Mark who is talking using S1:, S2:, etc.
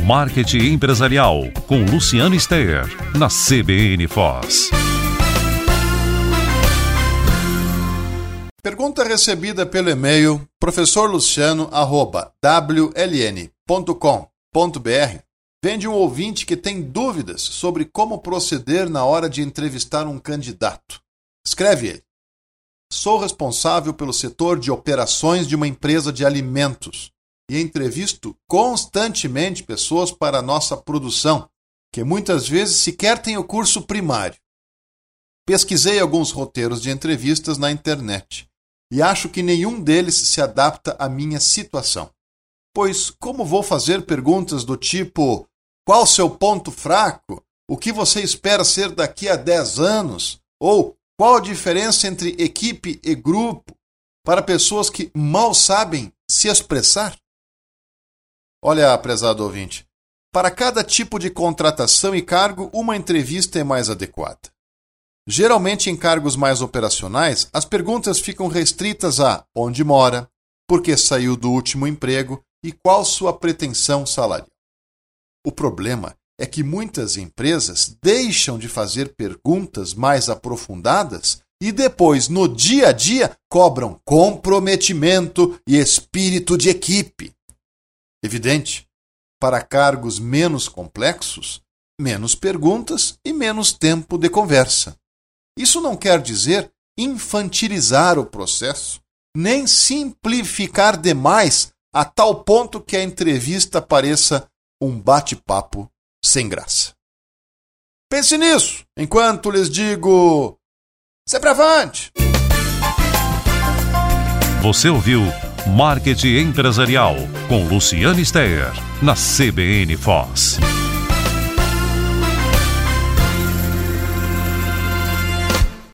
S1: Marketing Empresarial, com Luciano Steyer, na CBN Foz.
S2: Pergunta recebida pelo e-mail professorluciano@wln.com.br vem de um ouvinte que tem dúvidas sobre como proceder na hora de entrevistar um candidato. Escreve ele: sou responsável pelo setor de operações de uma empresa de alimentos e entrevisto constantemente pessoas para a nossa produção, que muitas vezes sequer têm o curso primário. Pesquisei alguns roteiros de entrevistas na internet e acho que nenhum deles se adapta à minha situação. Pois como vou fazer perguntas do tipo: qual o seu ponto fraco? O que você espera ser daqui a 10 anos? Ou qual a diferença entre equipe e grupo, para pessoas que mal sabem se expressar? Olha, prezado ouvinte, para cada tipo de contratação e cargo, uma entrevista é mais adequada. Geralmente, em cargos mais operacionais, as perguntas ficam restritas a onde mora, por que saiu do último emprego e qual sua pretensão salarial. O problema é que muitas empresas deixam de fazer perguntas mais aprofundadas e depois, no dia a dia, cobram comprometimento e espírito de equipe. Evidente, para cargos menos complexos, menos perguntas e menos tempo de conversa. Isso não quer dizer infantilizar o processo, nem simplificar demais a tal ponto que a entrevista pareça um bate-papo sem graça. Pense nisso, enquanto lhes digo: sempre avante!
S1: Você ouviu Marketing Empresarial, com Luciano Steyer, na CBN Foz.